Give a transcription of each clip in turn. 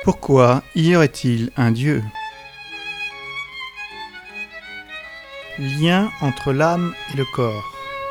Pourquoi y aurait-il un Dieu ? Lien entre l'âme et le corps.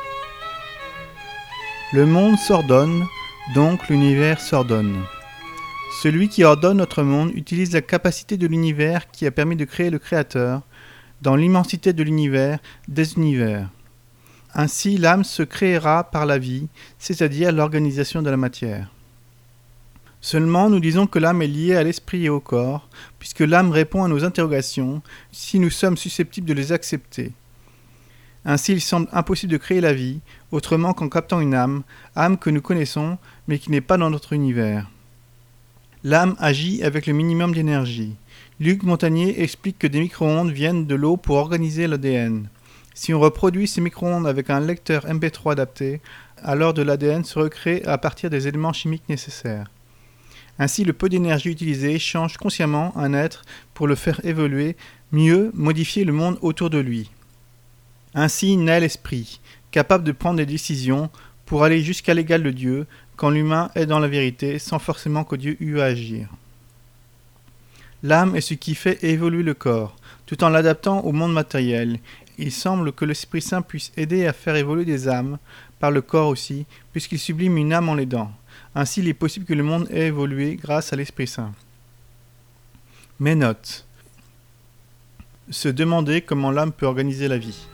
Le monde s'ordonne, donc l'univers s'ordonne. Celui qui ordonne notre monde utilise la capacité de l'univers qui a permis de créer le Créateur, dans l'immensité de l'univers, des univers. Ainsi, l'âme se créera par la vie, c'est-à-dire l'organisation de la matière. Seulement, nous disons que l'âme est liée à l'esprit et au corps, puisque l'âme répond à nos interrogations, si nous sommes susceptibles de les accepter. Ainsi, il semble impossible de créer la vie, autrement qu'en captant une âme que nous connaissons, mais qui n'est pas dans notre univers. L'âme agit avec le minimum d'énergie. Luc Montagnier explique que des micro-ondes viennent de l'eau pour organiser l'ADN. Si on reproduit ces micro-ondes avec un lecteur MP3 adapté, alors de l'ADN se recrée à partir des éléments chimiques nécessaires. Ainsi, le peu d'énergie utilisée change consciemment un être pour le faire évoluer, mieux modifier le monde autour de lui. Ainsi naît l'esprit, capable de prendre des décisions pour aller jusqu'à l'égal de Dieu, quand l'humain est dans la vérité, sans forcément que Dieu eût à agir. L'âme est ce qui fait évoluer le corps, tout en l'adaptant au monde matériel. Il semble que l'Esprit Saint puisse aider à faire évoluer des âmes, par le corps aussi, puisqu'il sublime une âme en l'aidant. Ainsi, il est possible que le monde ait évolué grâce à l'Esprit Saint. Mais note. Se demander comment l'âme peut organiser la vie.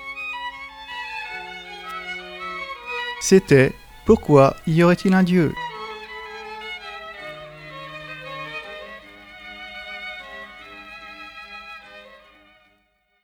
C'était « Pourquoi y aurait-il un Dieu ?»